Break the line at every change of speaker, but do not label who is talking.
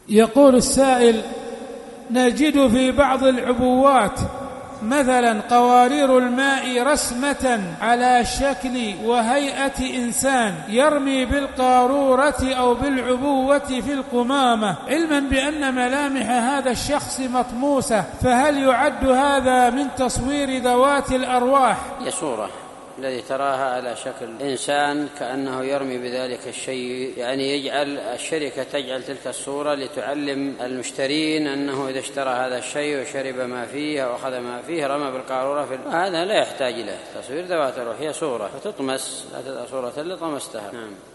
يقول السائل: نجد في بعض العبوات مثلا قوارير الماء رسمة على شكل وهيئة إنسان يرمي بالقارورة أو بالعبوة في القمامة، علما بأن ملامح هذا الشخص مطموسة، فهل يعد هذا من تصوير ذوات الأرواح؟
هي صورة الذي تراها على شكل إنسان كأنه يرمي بذلك الشيء، يعني يجعل الشركة تجعل تلك الصورة لتعلم المشترين أنه إذا اشترى هذا الشيء وشرب ما فيه أو أخذ ما فيه رمى بالقارورة هذا لا يحتاج إليه تصوير ذوات الأرواح، هي صورة فتطمس، لا تدع صورة اللي طمستها.